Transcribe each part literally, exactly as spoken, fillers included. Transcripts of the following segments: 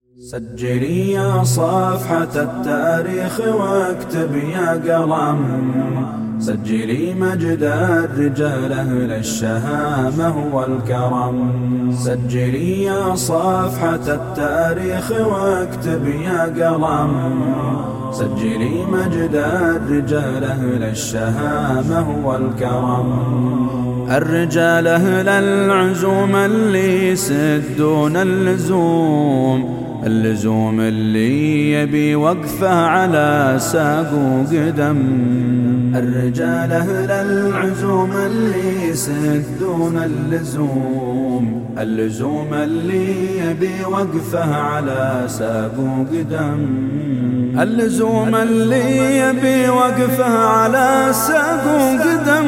سجلي يا صفحة التاريخ واكتب يا قلم، سجلي مجد الرجال أهل الشهامة والكرم. سجلي يا صفحة التاريخ واكتب يا قلم، سجلي مجد الرجال أهل الشهامة والكرم. الرجال أهل العزوم اللي يسدون اللزوم، اللزوم اللي يبي وقفه على ساق وقدم. الرجال أهل العزوم اللي يسدون اللزوم، اللزوم اللي يبي وقفه على ساق وقدم. اللزوم اللي يبي وقفه على ساق وقدم.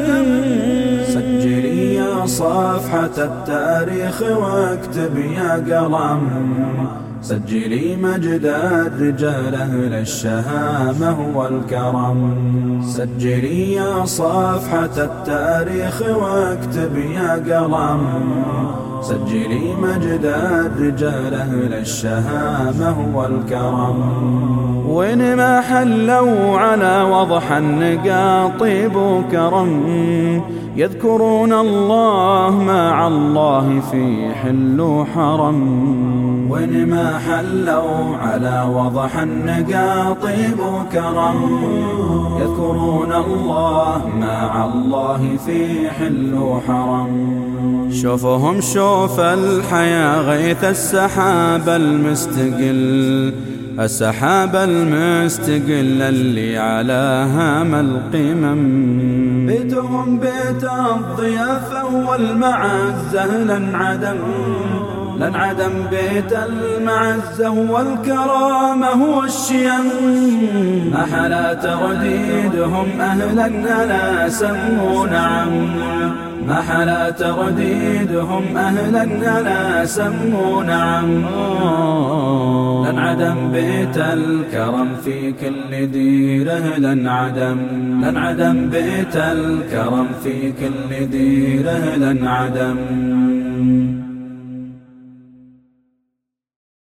سجلي يا صفحة التاريخ واكتب يا قلم، سجلي مجد الرجال أهل الشهامة والكرم. سجلي يا صفحة التاريخ واكتب يا قلم، سجلي مجد الرجال أهل الشهامة والكرم. وين ما حلوا على وضح النقاط بكرم، يذكرون الله مع الله في حل وحرم. وين ما حلوا على وضح النقاط بكرم، يذكرون الله مع الله في حل وحرم. شوفهم شوف الحياة غيث السحاب المستقل، السحاب المستقل اللي على هام القمم. بيتهم بيت الضيافة والمعزة لنعدم، لنعدم بيت المعزة والكرامة والشيم. ما حلا ترديدهم أهلا ألا سموا نعم، ما حلا ترديدهم أهلا ألا سموا نعم. لنعدم بيت الكرم في كل ديره، لنعدم، لنعدم بيت الكرم في كل ديره، لنعدم.